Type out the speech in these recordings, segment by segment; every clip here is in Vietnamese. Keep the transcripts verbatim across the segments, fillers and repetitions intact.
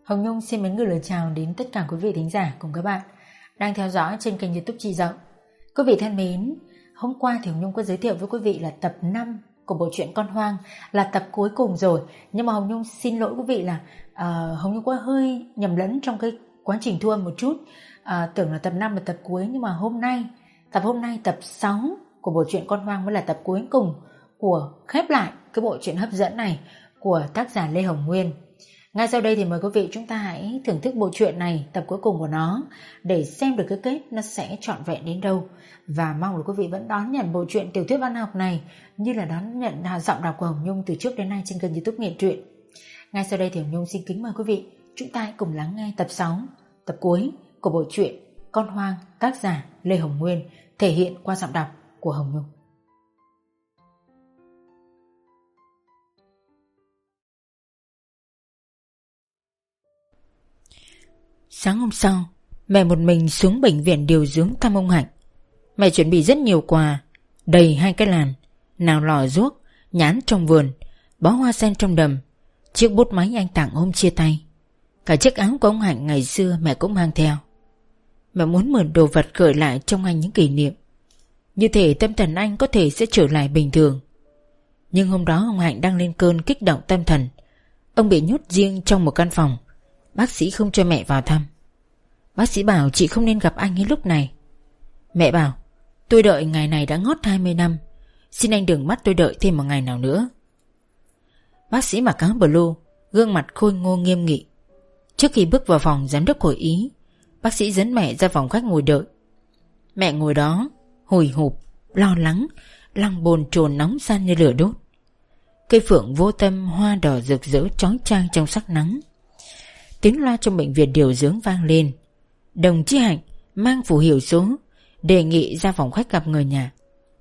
Hồng Nhung xin mến gửi lời chào đến tất cả quý vị thính giả cùng các bạn đang theo dõi trên kênh YouTube Chị Dậu. Quý vị thân mến, hôm qua thì Hồng Nhung có giới thiệu với quý vị là tập năm của bộ truyện Con Hoang, là tập cuối cùng rồi. Nhưng mà Hồng Nhung xin lỗi quý vị là uh, Hồng Nhung có hơi nhầm lẫn trong cái quá trình thu âm một chút. uh, Tưởng là tập năm là tập cuối, nhưng mà hôm nay, tập hôm nay tập sáu của bộ truyện Con Hoang mới là tập cuối cùng của khép lại cái bộ truyện hấp dẫn này của tác giả Lê Hồng Nguyên. Ngay sau đây thì mời quý vị chúng ta hãy thưởng thức bộ truyện này, tập cuối cùng của nó, để xem được cái kết nó sẽ trọn vẹn đến đâu. Và mong là quý vị vẫn đón nhận bộ truyện tiểu thuyết văn học này như là đón nhận giọng đọc của Hồng Nhung từ trước đến nay trên kênh YouTube Nghệ Truyện. Ngay sau đây thì Hồng Nhung xin kính mời quý vị chúng ta hãy cùng lắng nghe tập sáu, tập cuối của bộ truyện Con Hoang, tác giả Lê Hồng Nguyên, thể hiện qua giọng đọc của Hồng Nhung. Sáng hôm sau, mẹ một mình xuống bệnh viện điều dưỡng thăm ông Hạnh. Mẹ chuẩn bị rất nhiều quà, đầy hai cái làn, nào lọ ruốc, nhãn trong vườn, bó hoa sen trong đầm, chiếc bút máy anh tặng hôm chia tay. Cả chiếc áo của ông Hạnh ngày xưa mẹ cũng mang theo. Mẹ muốn mượn đồ vật gợi lại trong anh những kỷ niệm, như thể tâm thần anh có thể sẽ trở lại bình thường. Nhưng hôm đó ông Hạnh đang lên cơn kích động tâm thần. Ông bị nhốt riêng trong một căn phòng. Bác sĩ không cho mẹ vào thăm. Bác sĩ bảo chị không nên gặp anh ấy lúc này. Mẹ bảo tôi đợi ngày này đã ngót hai mươi năm, xin anh đừng bắt tôi đợi thêm một ngày nào nữa. Bác sĩ mặc áo blue, gương mặt khôi ngô nghiêm nghị. Trước khi bước vào phòng giám đốc hội ý, bác sĩ dẫn mẹ ra phòng khách ngồi đợi. Mẹ ngồi đó hồi hộp, lo lắng, lòng bồn chồn nóng san như lửa đốt. Cây phượng vô tâm hoa đỏ rực rỡ chói chang trong sắc nắng. Tiếng loa trong bệnh viện điều dưỡng vang lên. Đồng chí Hạnh mang phù hiệu số, đề nghị ra phòng khách gặp người nhà.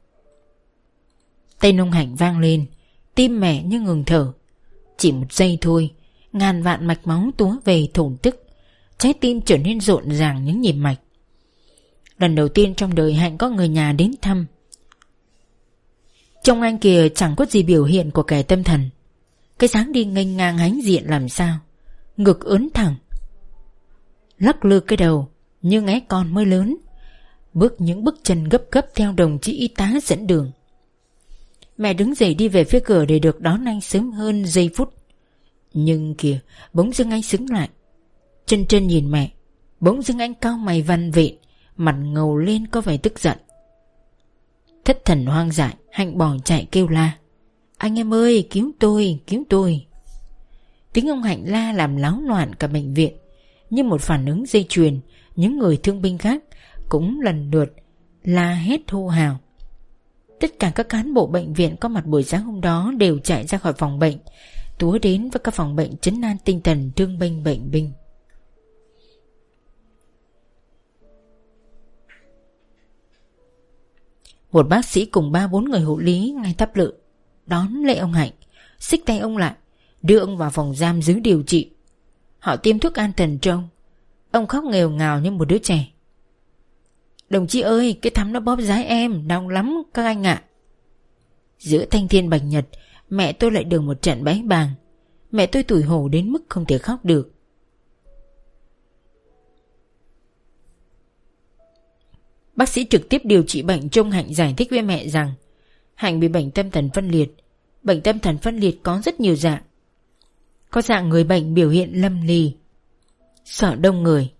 Tên ông Hạnh vang lên, tim mẹ như ngừng thở. Chỉ một giây thôi, ngàn vạn mạch máu túa về thổn thức, trái tim trở nên rộn ràng những nhịp mạch. Lần đầu tiên trong đời Hạnh có người nhà đến thăm. Trong anh kìa chẳng có gì biểu hiện của kẻ tâm thần. Cái dáng đi nghênh ngang hãnh diện làm sao, ngực ướn thẳng, lắc lư cái đầu như ngẽ con mới lớn, bước những bước chân gấp gấp theo đồng chí y tá dẫn đường. Mẹ đứng dậy đi về phía cửa để được đón anh sớm hơn giây phút. Nhưng kìa, bỗng dưng anh sững lại. Chân chân nhìn mẹ, bỗng dưng anh cau mày văn vện, mặt ngầu lên có vẻ tức giận. Thất thần hoang dại, Hạnh bỏ chạy kêu la: Anh em ơi, cứu tôi, cứu tôi. Tiếng ông Hạnh la làm láo loạn cả bệnh viện. Như một phản ứng dây chuyền, những người thương binh khác cũng lần lượt la hét hô hào. Tất cả các cán bộ bệnh viện có mặt buổi sáng hôm đó đều chạy ra khỏi phòng bệnh, túa đến với các phòng bệnh trấn an tinh thần thương binh bệnh binh. Một bác sĩ cùng ba bốn người hộ lý ngay tháp lự đón lễ ông Hạnh, xích tay ông lại, đưa ông vào phòng giam giữ điều trị. Họ tiêm thuốc an thần cho ông. Ông khóc nghèo ngào như một đứa trẻ. Đồng chí ơi, cái thắm nó bóp giái em, đau lắm các anh ạ. Giữa thanh thiên bạch nhật, mẹ tôi lại được một trận bái bàng. Mẹ tôi tủi hổ đến mức không thể khóc được. Bác sĩ trực tiếp điều trị bệnh cho ông Hạnh giải thích với mẹ rằng Hạnh bị bệnh tâm thần phân liệt. Bệnh tâm thần phân liệt có rất nhiều dạng. Có dạng người bệnh biểu hiện lâm lì, sợ đông người,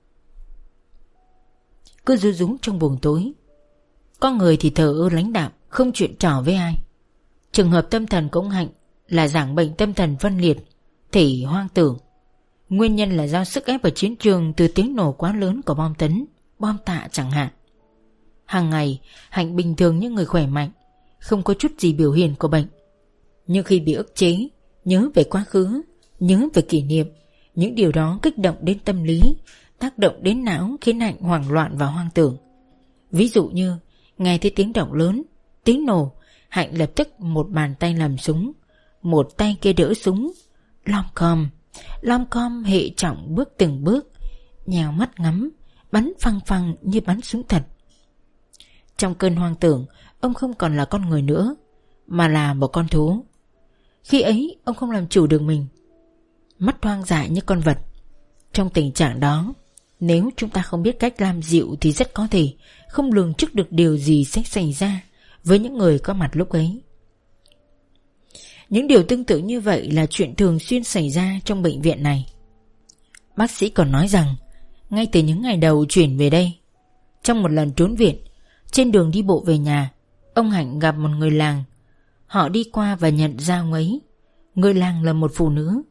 cứ rú rú trong buồng tối. Có người thì thờ ơ lãnh đạm, không chuyện trò với ai. Trường hợp tâm thần của ông Hạnh là dạng bệnh tâm thần phân liệt, thể hoang tưởng. Nguyên nhân là do sức ép ở chiến trường từ tiếng nổ quá lớn của bom tấn, bom tạ chẳng hạn. Hàng ngày Hạnh bình thường như người khỏe mạnh, không có chút gì biểu hiện của bệnh. Nhưng khi bị ức chế, nhớ về quá khứ, nhớ về kỷ niệm, những điều đó kích động đến tâm lý, tác động đến não khiến Hạnh hoảng loạn và hoang tưởng. Ví dụ như nghe thấy tiếng động lớn, tiếng nổ, Hạnh lập tức một bàn tay làm súng, một tay kia đỡ súng, lom com, lom com hệ trọng bước từng bước, nhào mắt ngắm, bắn phăng phăng như bắn súng thật. Trong cơn hoang tưởng, ông không còn là con người nữa, mà là một con thú. Khi ấy ông không làm chủ được mình, mắt hoang dại như con vật, Trong tình trạng đó, nếu chúng ta không biết cách làm dịu thì rất có thể không lường trước được điều gì sẽ xảy ra với những người có mặt lúc ấy. Những điều tương tự như vậy là chuyện thường xuyên xảy ra trong bệnh viện này. Bác sĩ còn nói rằng, ngay từ những ngày đầu chuyển về đây, trong một lần trốn viện, trên đường đi bộ về nhà, ông Hạnh gặp một người làng. Họ đi qua và nhận ra ông ấy. Người làng là một phụ nữ.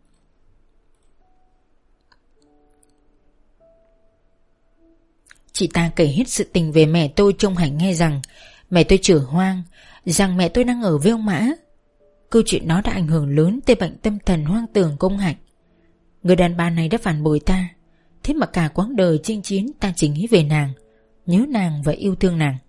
Chị ta kể hết sự tình về mẹ tôi cho ông Hạnh nghe, rằng mẹ tôi chửa hoang, rằng mẹ tôi đang ở với ông Mã. Câu chuyện đó đã ảnh hưởng lớn tới bệnh tâm thần hoang tưởng của ông Hạnh. Người đàn bà này đã phản bội ta, thế mà cả quãng đời chinh chiến ta chỉ nghĩ về nàng, nhớ nàng và yêu thương nàng.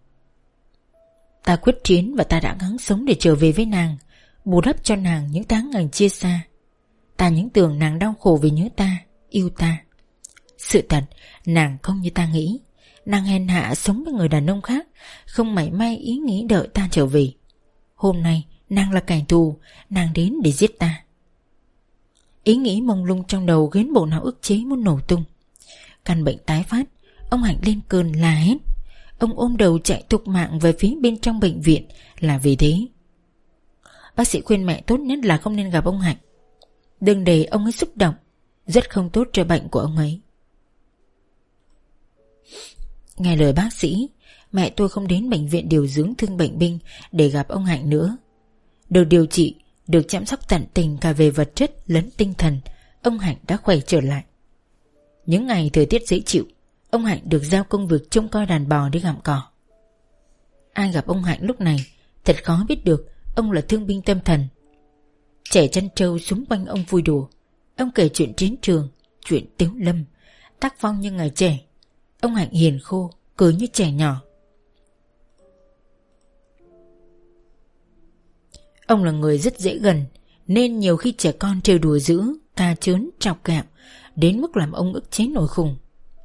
Ta quyết chiến và ta đã gắng sống để trở về với nàng, bù đắp cho nàng những tháng ngày chia xa. Ta những tưởng nàng đau khổ vì nhớ ta, yêu ta. Sự thật, nàng không như ta nghĩ. Nàng hèn hạ sống với người đàn ông khác, không mảy may ý nghĩ đợi ta trở về. Hôm nay nàng là kẻ thù, nàng đến để giết ta. Ý nghĩ mông lung trong đầu khiến bộ não ức chế muốn nổ tung. Căn bệnh tái phát, ông Hạnh lên cơn la hét. Ông ôm đầu chạy thục mạng về phía bên trong bệnh viện là vì thế. Bác sĩ khuyên mẹ tốt nhất là không nên gặp ông Hạnh. Đừng để ông ấy xúc động, rất không tốt cho bệnh của ông ấy. Nghe lời bác sĩ, mẹ tôi không đến bệnh viện điều dưỡng thương bệnh binh để gặp ông Hạnh nữa. Được điều trị, được chăm sóc tận tình cả về vật chất lẫn tinh thần, ông Hạnh đã khỏe trở lại. Những ngày thời tiết dễ chịu, ông Hạnh được giao công việc trông coi đàn bò đi gặm cỏ. Ai gặp ông Hạnh lúc này thật khó biết được ông là thương binh tâm thần. Trẻ chân trâu xung quanh ông vui đùa. Ông kể chuyện chiến trường, chuyện tiếu lâm, tác phong như ngày trẻ. Ông Hạnh hiền khô, cười như trẻ nhỏ. Ông là người rất dễ gần, nên nhiều khi trẻ con trêu đùa dữ, ca chớn, chọc kẹo, đến mức làm ông ức chế nổi khùng.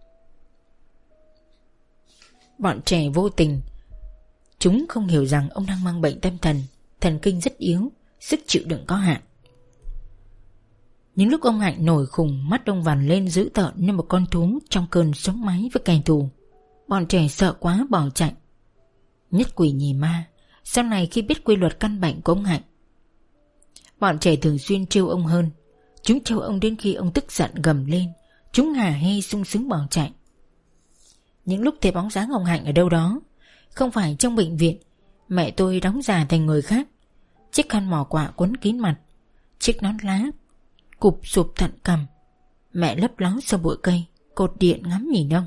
Bọn trẻ vô tình, chúng không hiểu rằng ông đang mang bệnh tâm thần, thần kinh rất yếu, sức chịu đựng có hạn. Những lúc ông Hạnh nổi khùng, mắt ông vằn lên dữ tợn như một con thú trong cơn sống máy với kẻ thù. Bọn trẻ sợ quá bỏ chạy. Nhất quỷ nhì ma, sau này khi biết quy luật căn bệnh của ông Hạnh, bọn trẻ thường xuyên trêu ông hơn. Chúng trêu ông đến khi ông tức giận gầm lên. Chúng hả hê sung sướng bỏ chạy. Những lúc thấy bóng dáng ông Hạnh ở đâu đó, không phải trong bệnh viện, mẹ tôi đóng giả thành người khác. Chiếc khăn mỏ quạ quấn kín mặt, chiếc nón lá cụp sụp tận cằm. Mẹ lấp ló sau bụi cây, cột điện ngắm nhìn ông.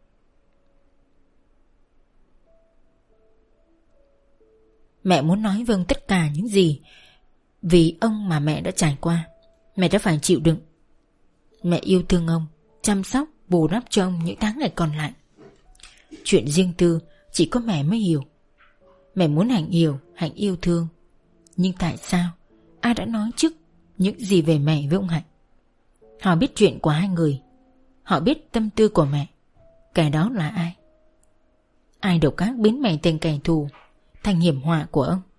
Mẹ muốn nói với ông tất cả những gì vì ông mà mẹ đã trải qua. Mẹ đã phải chịu đựng. Mẹ yêu thương ông, chăm sóc, bù đắp cho ông những tháng ngày còn lại. Chuyện riêng tư chỉ có mẹ mới hiểu. Mẹ muốn Hạnh hiểu, Hạnh yêu thương. Nhưng tại sao ai đã nói trước những gì về mẹ với ông Hạnh? Họ biết chuyện của hai người, họ biết tâm tư của mẹ. Kẻ đó là ai? Ai độc ác biến mẹ thành kẻ thù, thành hiểm họa của ông?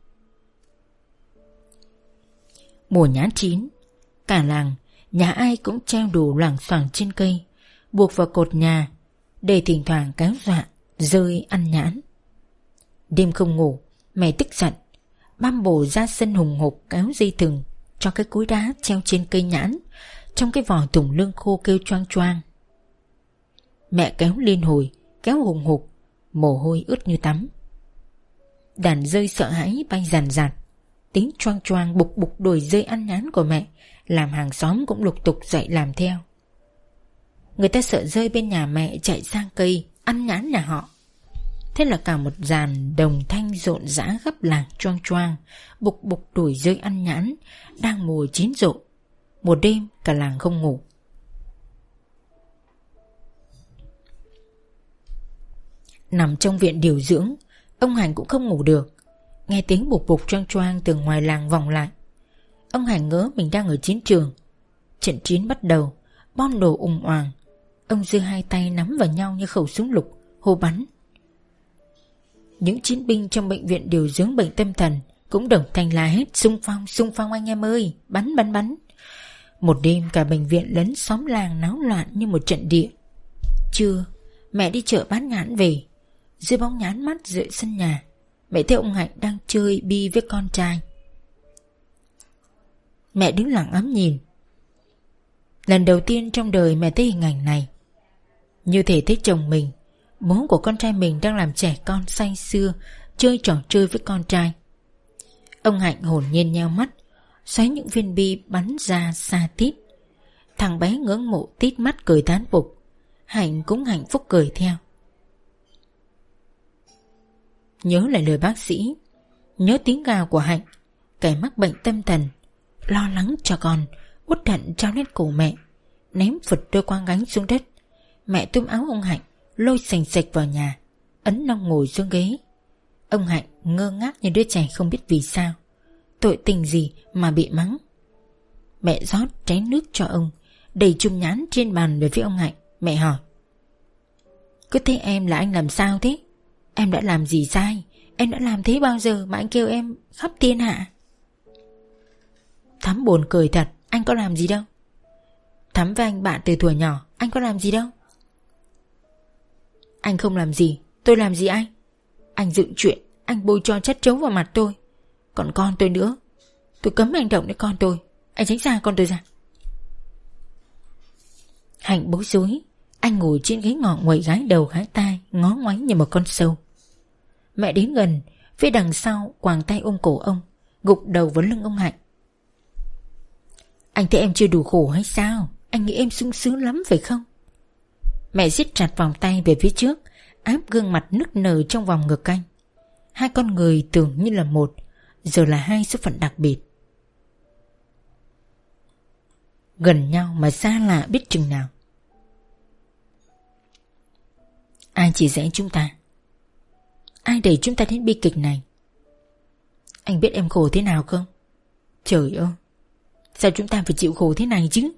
Mùa nhãn chín, cả làng, nhà ai cũng treo đồ loảng xoảng trên cây, buộc vào cột nhà, để thỉnh thoảng kéo dọa rơi ăn nhãn. Đêm không ngủ, mẹ tức giận, băm bổ ra sân hùng hục kéo dây thừng cho cái cối đá treo trên cây nhãn, trong cái vỏ tùng lương khô kêu choang choang. Mẹ kéo liên hồi, kéo hùng hục, mồ hôi ướt như tắm. Đàn dơi sợ hãi bay ràn rạt. Tiếng choang choang bục bục đuổi dây ăn nhãn của mẹ làm hàng xóm cũng lục tục dậy làm theo. Người ta sợ dơi bên nhà mẹ chạy sang cây ăn nhãn nhà họ. Thế là cả một dàn đồng thanh rộn rã khắp làng choang choang bục bục đuổi dơi ăn nhãn, đang mùa chín rộ. Một đêm cả làng không ngủ. Nằm trong viện điều dưỡng, ông Hạnh cũng không ngủ được. Nghe tiếng bục bục choang choang từ ngoài làng vọng lại. Ông Hạnh ngỡ mình đang ở chiến trường. Trận chiến bắt đầu, bom nổ ùng oàng. Ông giơ hai tay nắm vào nhau như khẩu súng lục, hô bắn. Những chiến binh trong bệnh viện điều dưỡng bệnh tâm thần cũng đồng thanh la hét: xung phong, xung phong anh em ơi, bắn bắn bắn. Một đêm cả bệnh viện lẫn xóm làng náo loạn như một trận địa. Trưa, mẹ đi chợ bán nhãn về. Dưới bóng nhãn mắt dưới sân nhà, mẹ thấy ông Hạnh đang chơi bi với con trai. Mẹ đứng lặng ngắm nhìn. Lần đầu tiên trong đời mẹ thấy hình ảnh này. Như thể thấy chồng mình, bố của con trai mình đang làm trẻ con say sưa chơi trò chơi với con trai. Ông Hạnh hồn nhiên nheo mắt, xoáy những viên bi bắn ra xa tít. Thằng bé ngưỡng mộ tít mắt cười thán phục. Hạnh cũng hạnh phúc cười theo. Nhớ lại lời bác sĩ, nhớ tiếng gào của Hạnh, kẻ mắc bệnh tâm thần, lo lắng cho con, uất hận trao lên cổ mẹ, ném phật đôi quang gánh xuống đất. Mẹ túm áo ông Hạnh, lôi sành sạch vào nhà, ấn nong ngồi xuống ghế. Ông Hạnh ngơ ngác như đứa trẻ không biết vì sao, tội tình gì mà bị mắng. Mẹ rót chén nước cho ông, đầy chum nhãn trên bàn về phía ông Hạnh. Mẹ hỏi: cứ thế em là anh làm sao thế? Em đã làm gì sai? Em đã làm thế bao giờ mà anh kêu em khắp thiên hạ? Thắm buồn cười thật. Anh có làm gì đâu. Thắm với anh bạn từ thuở nhỏ, anh có làm gì đâu. Anh không làm gì. Tôi làm gì anh? Anh dựng chuyện, anh bôi cho chất trấu vào mặt tôi. Còn con tôi nữa, tôi cấm hành động đến con tôi. Anh tránh xa con tôi ra. Hạnh bối rối. Anh ngồi trên ghế ngọ nguậy gái đầu gái tai, ngó ngoáy như một con sâu. Mẹ đến gần, phía đằng sau quàng tay ôm cổ ông, gục đầu vào lưng ông Hạnh. Anh thấy em chưa đủ khổ hay sao? Anh nghĩ em sung sướng lắm phải không? Mẹ siết chặt vòng tay về phía trước, áp gương mặt nức nở trong vòng ngực anh. Hai con người tưởng như là một, giờ là hai số phận đặc biệt. Gần nhau mà xa lạ biết chừng nào. Ai chỉ dạy chúng ta? Ai đẩy chúng ta đến bi kịch này? Anh biết em khổ thế nào không? Trời ơi, sao chúng ta phải chịu khổ thế này chứ?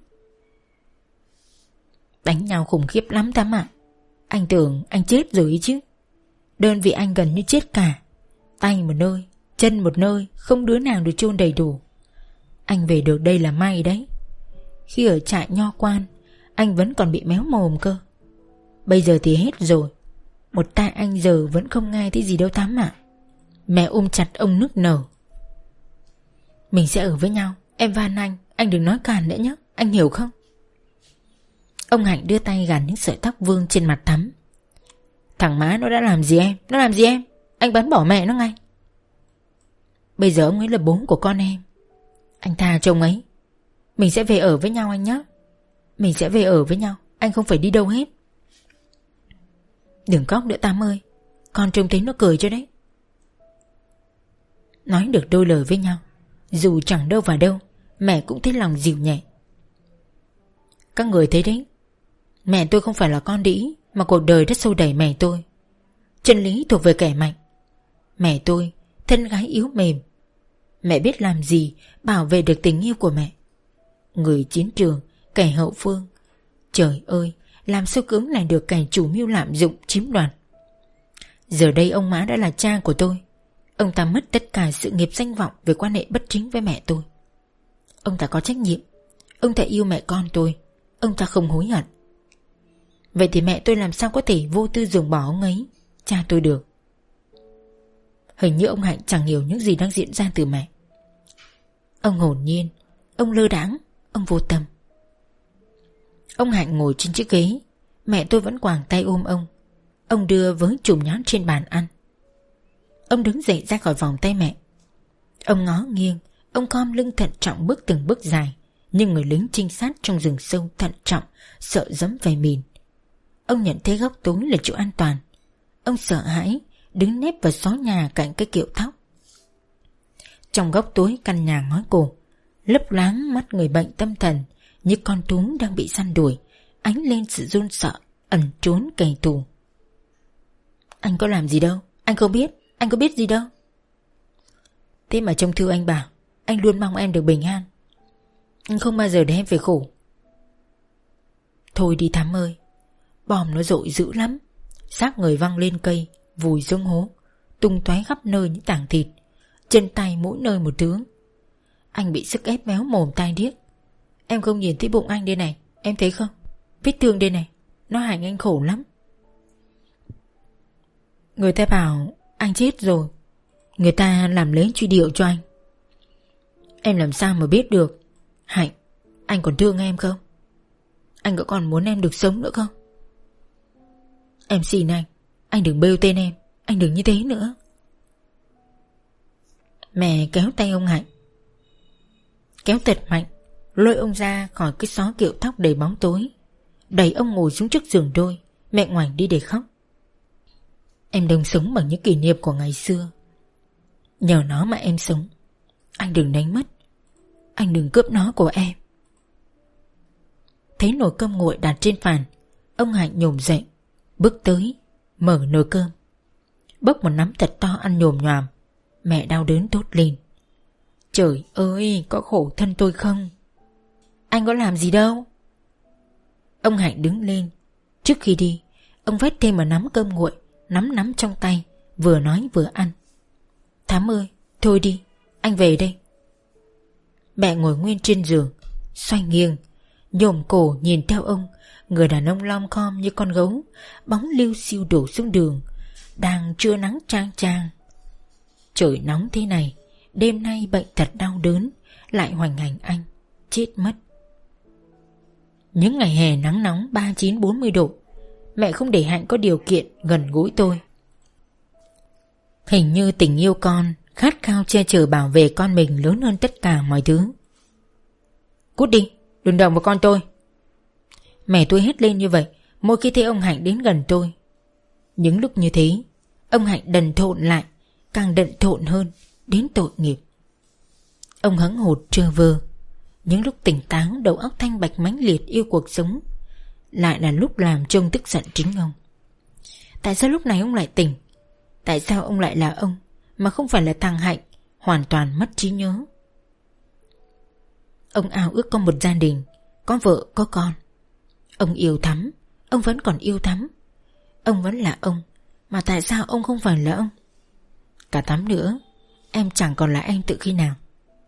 Đánh nhau khủng khiếp lắm Thắm ạ. Anh tưởng anh chết rồi ấy chứ. Đơn vị anh gần như chết cả. Tay một nơi, chân một nơi, không đứa nào được chôn đầy đủ. Anh về được đây là may đấy. Khi ở trại Nho Quan, anh vẫn còn bị méo mồm cơ. Bây giờ thì hết rồi. Một tai anh giờ vẫn không nghe thấy gì đâu Thắm ạ. Mẹ ôm chặt ông nức nở. Mình sẽ ở với nhau. Em van anh, anh đừng nói càn nữa nhé. Anh hiểu không? Ông Hạnh đưa tay gạt những sợi tóc vương trên mặt Thắm. Thằng má nó đã làm gì em? Nó làm gì em? Anh bắn bỏ mẹ nó ngay. Bây giờ ông ấy là bố của con em. Anh tha cho ông ấy. Mình sẽ về ở với nhau anh nhé. Mình sẽ về ở với nhau. Anh không phải đi đâu hết. Đừng khóc nữa Tám ơi. Con trông thấy nó cười cho đấy. Nói được đôi lời với nhau, dù chẳng đâu vào đâu, mẹ cũng thấy lòng dịu nhẹ. Các người thấy đấy, mẹ tôi không phải là con đĩ, mà cuộc đời đã xô đẩy mẹ tôi. Chân lý thuộc về kẻ mạnh. Mẹ tôi, thân gái yếu mềm. Mẹ biết làm gì bảo vệ được tình yêu của mẹ. Người chiến trường, kẻ hậu phương. Trời ơi, làm sao cưỡng lại được kẻ chủ mưu lạm dụng chiếm đoạt. Giờ đây ông má đã là cha của tôi. Ông ta mất tất cả sự nghiệp danh vọng về quan hệ bất chính với mẹ tôi. Ông ta có trách nhiệm. Ông ta yêu mẹ con tôi. Ông ta không hối hận. Vậy thì mẹ tôi làm sao có thể vô tư ruồng bỏ ông ấy, cha tôi được? Hình như ông Hạnh chẳng hiểu những gì đang diễn ra từ mẹ. Ông hồn nhiên, ông lơ đãng, ông vô tâm. Ông Hạnh ngồi trên chiếc ghế. Mẹ tôi vẫn quàng tay ôm ông. Ông đưa với chùm nhón trên bàn ăn. Ông đứng dậy ra khỏi vòng tay mẹ. Ông ngó nghiêng. Ông khom lưng thận trọng bước từng bước dài, như người lính trinh sát trong rừng sâu thận trọng, sợ dẫm về mìn. Ông nhận thấy góc tối là chỗ an toàn. Ông sợ hãi, đứng nép vào xó nhà cạnh cái kiệu thóc. Trong góc tối căn nhà ngói cổ, lấp láng mắt người bệnh tâm thần, như con thú đang bị săn đuổi, ánh lên sự run sợ, ẩn trốn kẻ thù. Anh có làm gì đâu, anh không biết, anh có biết gì đâu. Thế mà trong thư anh bảo, anh luôn mong em được bình an. Anh không bao giờ để em phải khổ. Thôi đi Thắm ơi. Bom nó dội dữ lắm. Xác người văng lên cây, vùi xuống hố, tung tóe khắp nơi những tảng thịt, chân tay mỗi nơi một thứ. Anh bị sức ép méo mồm tai điếc. Em không nhìn thấy bụng anh đây này, em thấy không? Vết thương đây này, nó hành anh khổ lắm. Người ta bảo anh chết rồi, người ta làm lễ truy điệu cho anh. Em làm sao mà biết được? Hạnh, anh còn thương em không? Anh có còn muốn em được sống nữa không? Em xin anh, anh đừng bêu tên em, anh đừng như thế nữa. Mẹ kéo tay ông Hạnh, kéo thật mạnh, lôi ông ra khỏi cái xó kiệu tóc đầy bóng tối, đẩy ông ngồi xuống trước giường đôi. Mẹ ngoảnh đi để khóc. Em đừng sống bằng những kỷ niệm của ngày xưa, nhờ nó mà em sống. Anh đừng đánh mất, anh đừng cướp nó của em. Thấy nồi cơm nguội đặt trên bàn, ông Hạnh nhổm dậy, bước tới, mở nồi cơm, bốc một nắm thật to ăn nhồm nhoàm. Mẹ đau đớn thốt lên. Trời ơi, có khổ thân tôi không? Anh có làm gì đâu. Ông Hạnh đứng lên. Trước khi đi, ông vét thêm một nắm cơm nguội, nắm nắm trong tay, vừa nói vừa ăn. Thắm ơi, thôi đi, anh về đây. Mẹ ngồi nguyên trên giường, xoay nghiêng, nhổm cổ nhìn theo ông. Người đàn ông lom khom như con gấu, bóng liu xiu đổ xuống đường, đang trưa nắng chang chang. Trời nóng thế này, đêm nay bệnh thật đau đớn lại hoành hành anh, chết mất. Những ngày hè nắng nóng ba mươi chín bốn mươi độ, mẹ không để Hạnh có điều kiện gần gũi tôi. Hình như tình yêu con, khát khao che chở bảo vệ con mình lớn hơn tất cả mọi thứ. Cút đi, đừng động vào con tôi. Mẹ tôi hét lên như vậy mỗi khi thấy ông Hạnh đến gần tôi. Những lúc như thế, ông Hạnh đần thộn lại, càng đần thộn hơn, đến tội nghiệp. Ông hững hụt trơ vơ. Những lúc tỉnh táo, đầu óc thanh bạch mãnh liệt yêu cuộc sống, lại là lúc làm trông tức giận chính ông. Tại sao lúc này ông lại tỉnh? Tại sao ông lại là ông, mà không phải là thằng Hạnh hoàn toàn mất trí nhớ? Ông ao ước có một gia đình, có vợ có con. Ông yêu Thắm, ông vẫn còn yêu Thắm. Ông vẫn là ông, mà tại sao ông không phải là ông? Cả Thắm nữa, em chẳng còn là em từ khi nào.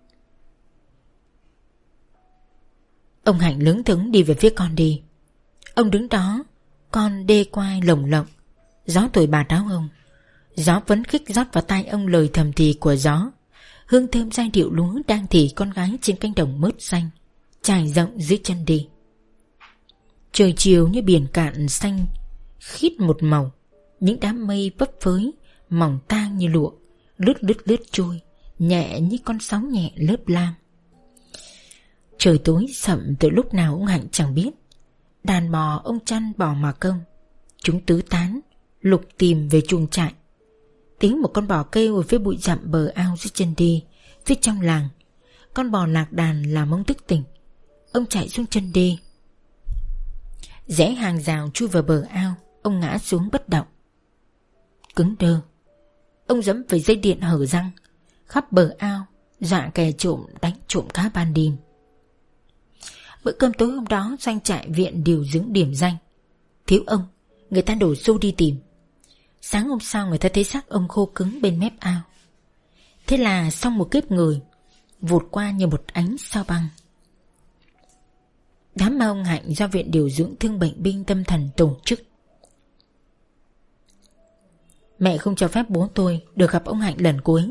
Ông Hạnh lững thững đi về phía con đi. Ông đứng đó, con đê quai lồng lộng. Gió thổi bạt áo ông, gió phấn khích rót vào tai ông lời thầm thì của gió. Hương thơm giai điệu lúa đang thì con gái trên cánh đồng mướt xanh, trải rộng dưới chân đi. Trời chiều như biển cạn xanh khít một màu. Những đám mây phấp phới, mỏng tang như lụa, lướt lướt lướt trôi, nhẹ như con sóng nhẹ lớp lam. Trời tối sậm từ lúc nào ông Hạnh chẳng biết. Đàn bò ông chăn bò mà công, chúng tứ tán lục tìm về chuồng trại. Tiếng một con bò kêu ở phía bụi rậm bờ ao dưới chân đi. Phía trong làng, con bò lạc đàn làm ông thức tỉnh. Ông chạy xuống chân đê, rẽ hàng rào chui vào bờ ao. Ông ngã xuống bất động, cứng đơ. Ông giẫm về dây điện hở răng khắp bờ ao, dọa kẻ trộm đánh trộm cá ban đêm. Bữa cơm tối hôm đó, doanh trại viện điều dưỡng điểm danh. Thiếu ông, người ta đổ xô đi tìm. Sáng hôm sau người ta thấy xác ông khô cứng bên mép ao. Thế là xong một kiếp người vụt qua như một ánh sao băng. Đám ma ông Hạnh do viện điều dưỡng thương bệnh binh tâm thần tổ chức. Mẹ không cho phép bố tôi được gặp ông Hạnh lần cuối.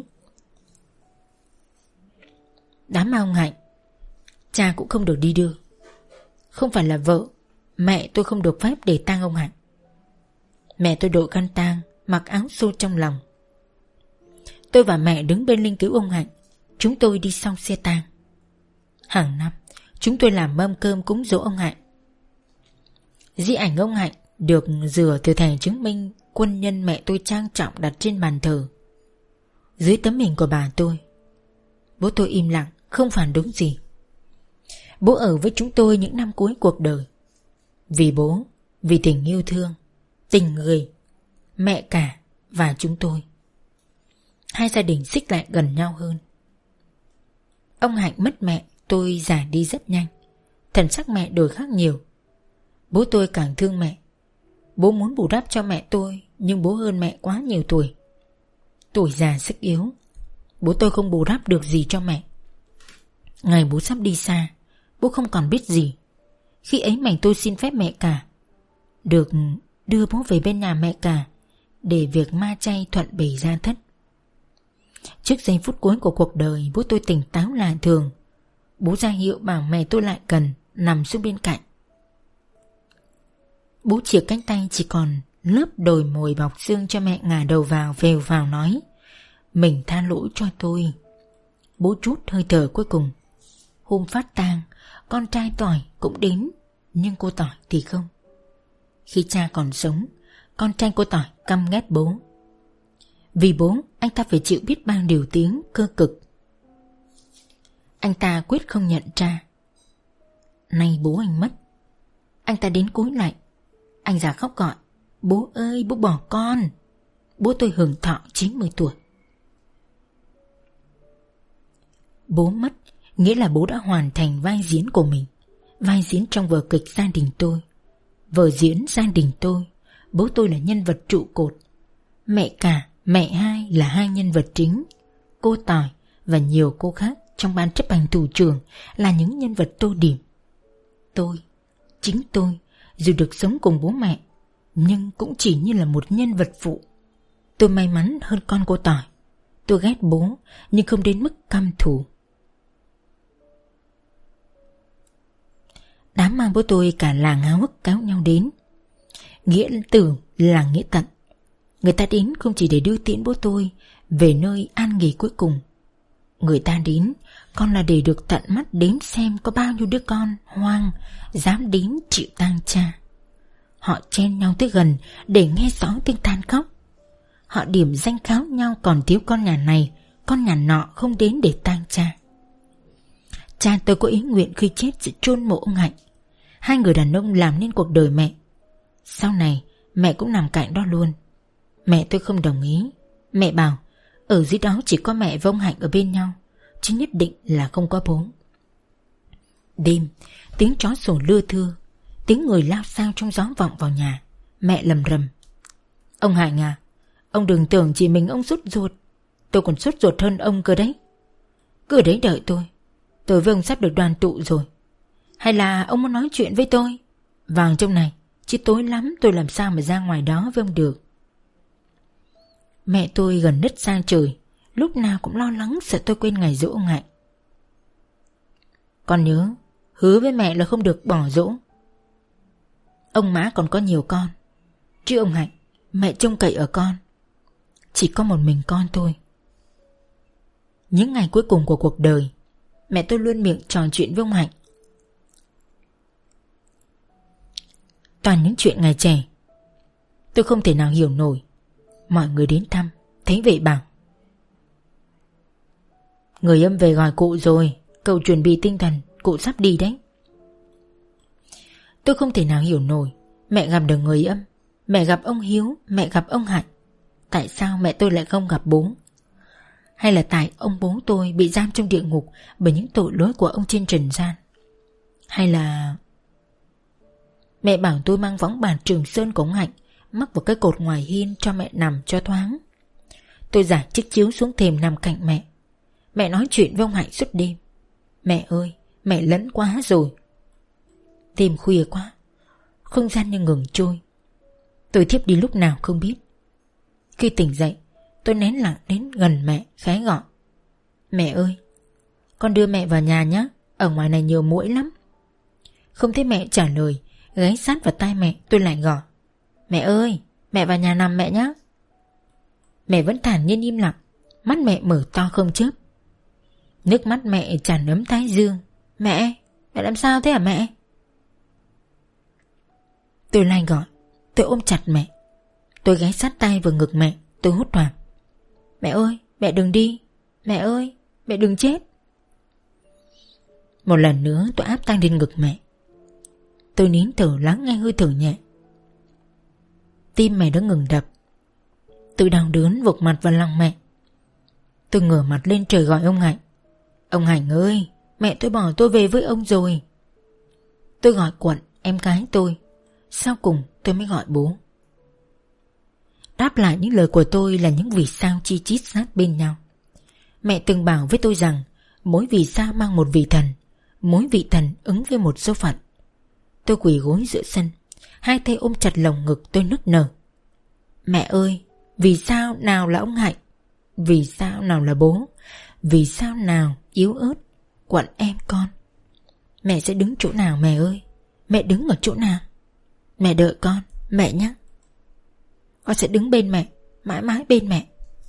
Đám ma ông Hạnh, cha cũng không được đi đưa. Không phải là vợ, mẹ tôi không được phép để tang ông Hạnh. Mẹ tôi đội khăn tang, mặc áo xô trong lòng. Tôi và mẹ đứng bên linh cữu ông Hạnh. Chúng tôi đi sau xe tang. Hàng năm chúng tôi làm mâm cơm cúng dỗ ông Hạnh. Di ảnh ông Hạnh được rửa từ thẻ chứng minh quân nhân mẹ tôi trang trọng đặt trên bàn thờ. Dưới tấm hình của bà tôi. Bố tôi im lặng, không phản đối gì. Bố ở với chúng tôi những năm cuối cuộc đời. Vì bố, vì tình yêu thương, tình người, mẹ cả và chúng tôi. Hai gia đình xích lại gần nhau hơn. Ông Hạnh mất mẹ, tôi già đi rất nhanh. Thần sắc mẹ đổi khác nhiều. Bố tôi càng thương mẹ. Bố muốn bù đắp cho mẹ tôi, nhưng bố hơn mẹ quá nhiều tuổi. Tuổi già sức yếu, bố tôi không bù đắp được gì cho mẹ. Ngày bố sắp đi xa, bố không còn biết gì. Khi ấy mẹ tôi xin phép mẹ cả được đưa bố về bên nhà mẹ cả để việc ma chay thuận bề ra thất. Trước giây phút cuối của cuộc đời, bố tôi tỉnh táo lạ thường. Bố ra hiệu bảo mẹ tôi lại gần, nằm xuống bên cạnh. Bố chìa cánh tay chỉ còn lớp đồi mồi bọc xương cho mẹ ngả đầu vào, vèo vào nói: "Mình tha lỗi cho tôi." Bố trút hơi thở cuối cùng. Hôm phát tang, con trai Tỏi cũng đến, nhưng cô Tỏi thì không. Khi cha còn sống, con trai cô Tỏi căm ghét bố. Vì bố, anh ta phải chịu biết bao điều tiếng cơ cực. Anh ta quyết không nhận cha. Nay bố anh mất, anh ta đến cúi lại. Anh già khóc gọi: "Bố ơi, bố bỏ con." Bố tôi hưởng thọ chín mươi tuổi. Bố mất nghĩa là bố đã hoàn thành vai diễn của mình. Vai diễn trong vở kịch gia đình tôi. Vở diễn gia đình tôi, bố tôi là nhân vật trụ cột. Mẹ cả, mẹ hai là hai nhân vật chính. Cô Tỏi và nhiều cô khác trong ban chấp hành thủ trưởng là những nhân vật tô điểm. Tôi, chính tôi, dù được sống cùng bố mẹ, nhưng cũng chỉ như là một nhân vật phụ. Tôi may mắn hơn con cô Tỏi. Tôi ghét bố, nhưng không đến mức căm thù. Đám ma bố tôi cả làng háo hức kéo nhau đến. Nghĩa tưởng là nghĩa tận. Người ta đến không chỉ để đưa tiễn bố tôi về nơi an nghỉ cuối cùng. Người ta đến còn là để được tận mắt đến xem có bao nhiêu đứa con hoang dám đến chịu tang cha. Họ chen nhau tới gần để nghe rõ tiếng than khóc. Họ điểm danh kháo nhau còn thiếu con nhà này, con nhà nọ không đến để tang cha. Cha tôi có ý nguyện khi chết sẽ chôn mộ ông Hạnh. Hai người đàn ông làm nên cuộc đời mẹ. Sau này mẹ cũng nằm cạnh đó luôn. Mẹ tôi không đồng ý. Mẹ bảo ở dưới đó chỉ có mẹ và ông Hạnh ở bên nhau, chứ nhất định là không có bố. Đêm, tiếng chó sủa lưa thưa, tiếng người lao xao trong gió vọng vào nhà. Mẹ lầm rầm: "Ông Hạnh à, ông đừng tưởng chỉ mình ông sốt ruột. Tôi còn sốt ruột hơn ông cơ đấy. Cứ ở đấy đợi tôi. Tôi với ông sắp được đoàn tụ rồi. Hay là ông muốn nói chuyện với tôi? Vào trong này, chứ tối lắm tôi làm sao mà ra ngoài đó với ông được." Mẹ tôi gần nứt xa trời, lúc nào cũng lo lắng sợ tôi quên ngày giỗ ông Hạnh. "Con nhớ, hứa với mẹ là không được bỏ giỗ. Ông Mã còn có nhiều con, chứ ông Hạnh mẹ trông cậy ở con. Chỉ có một mình con thôi." Những ngày cuối cùng của cuộc đời, mẹ tôi luôn miệng trò chuyện với ông Hạnh. Toàn những chuyện ngày trẻ. Tôi không thể nào hiểu nổi. Mọi người đến thăm, thấy vậy bảo: "Người âm về gọi cụ rồi, cậu chuẩn bị tinh thần, cụ sắp đi đấy." Tôi không thể nào hiểu nổi. Mẹ gặp được người âm, mẹ gặp ông Hiếu, mẹ gặp ông Hạnh. Tại sao mẹ tôi lại không gặp bố? Hay là tại ông bố tôi bị giam trong địa ngục bởi những tội lỗi của ông trên trần gian? Hay là... Mẹ bảo tôi mang võng bàn Trường Sơn của ông Hạnh mắc vào cái cột ngoài hiên cho mẹ nằm cho thoáng. Tôi giải chiếc chiếu xuống thềm nằm cạnh mẹ. Mẹ nói chuyện với ông Hạnh suốt đêm. Mẹ ơi, mẹ lẫn quá rồi. Đêm khuya quá, không gian như ngừng trôi. Tôi thiếp đi lúc nào không biết. Khi tỉnh dậy, tôi nén lặng đến gần mẹ, khẽ gọi: "Mẹ ơi, con đưa mẹ vào nhà nhé, ở ngoài này nhiều muỗi lắm." Không thấy mẹ trả lời, gáy sát vào tai mẹ, tôi lại gọi: "Mẹ ơi, mẹ vào nhà nằm mẹ nhé." Mẹ vẫn thản nhiên im lặng, mắt mẹ mở to không chớp. Nước mắt mẹ tràn ấm thái dương. "Mẹ, mẹ làm sao thế hả mẹ?" Tôi lại gọi, tôi ôm chặt mẹ. Tôi gáy sát tay vào ngực mẹ, tôi hốt hoảng: "Mẹ ơi, mẹ đừng đi. Mẹ ơi, mẹ đừng chết." Một lần nữa tôi áp tay lên ngực mẹ. Tôi nín thở lắng nghe hơi thở nhẹ. Tim mẹ đã ngừng đập. Tôi đau đớn vụt mặt vào lòng mẹ. Tôi ngửa mặt lên trời gọi ông Hạnh: "Ông Hạnh ơi, mẹ tôi bỏ tôi về với ông rồi." Tôi gọi Quận, em gái tôi. Sau cùng tôi mới gọi bố. Đáp lại những lời của tôi là những vì sao chi chít sát bên nhau. Mẹ từng bảo với tôi rằng mỗi vì sao mang một vị thần, Mỗi vị thần ứng với một số phận. Tôi quỳ gối giữa sân, hai tay ôm chặt lồng ngực tôi nức nở. Mẹ ơi, vì sao nào là ông Hạnh? Vì sao nào là bố? Vì sao nào yếu ớt quặn em con? Mẹ sẽ đứng chỗ nào mẹ ơi? Mẹ đứng ở chỗ nào? Mẹ đợi con, mẹ nhé. Con sẽ đứng bên mẹ, mãi mãi bên mẹ.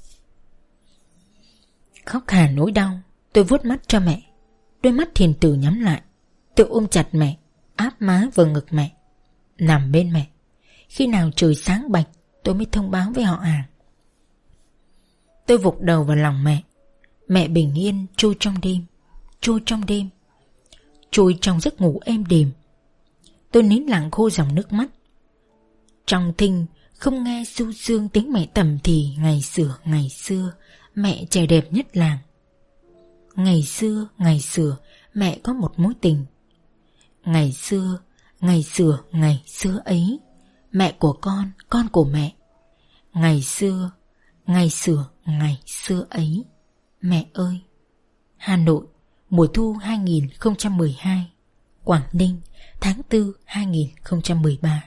Khóc hà nỗi đau, tôi vuốt mắt cho mẹ. Đôi mắt Thiền Tử nhắm lại. Tôi ôm chặt mẹ, áp má vào ngực mẹ, nằm bên mẹ. Khi nào trời sáng bạch, tôi mới thông báo với họ hàng. Tôi vụt đầu vào lòng mẹ. Mẹ bình yên trôi trong đêm, trôi trong đêm, trôi trong giấc ngủ êm đềm. Tôi nín lặng khô dòng nước mắt. Trong thinh không nghe du dương tiếng mẹ tầm thì ngày xưa, ngày xưa, mẹ trẻ đẹp nhất làng. Ngày xưa, ngày xưa, mẹ có một mối tình. Ngày xưa, ngày xưa, ngày xưa ấy, mẹ của con, con của mẹ. Ngày xưa, ngày xưa, ngày xưa ấy, mẹ ơi. Hà Nội, mùa thu hai nghìn không trăm mười hai. Quảng Ninh, tháng tư hai nghìn không trăm mười ba.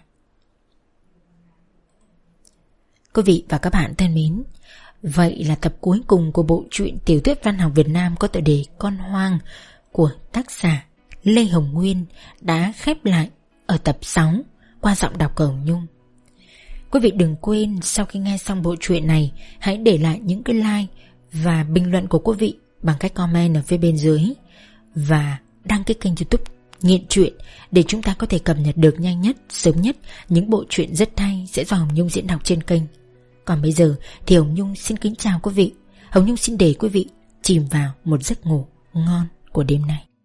Quý vị và các bạn thân mến, vậy là tập cuối cùng của bộ truyện tiểu thuyết văn học Việt Nam có tựa đề Con Hoang của tác giả Lê Hồng Nguyên đã khép lại ở tập sáu qua giọng đọc của Hồng Nhung. Quý vị đừng quên sau khi nghe xong bộ truyện này, hãy để lại những cái like và bình luận của quý vị bằng cách comment ở phía bên dưới, và đăng ký kênh YouTube Nghiện Truyện để chúng ta có thể cập nhật được nhanh nhất, sớm nhất những bộ truyện rất hay sẽ do Hồng Nhung diễn đọc trên kênh. Còn bây giờ thì Hồng Nhung xin kính chào quý vị. Hồng Nhung xin để quý vị chìm vào một giấc ngủ ngon của đêm nay.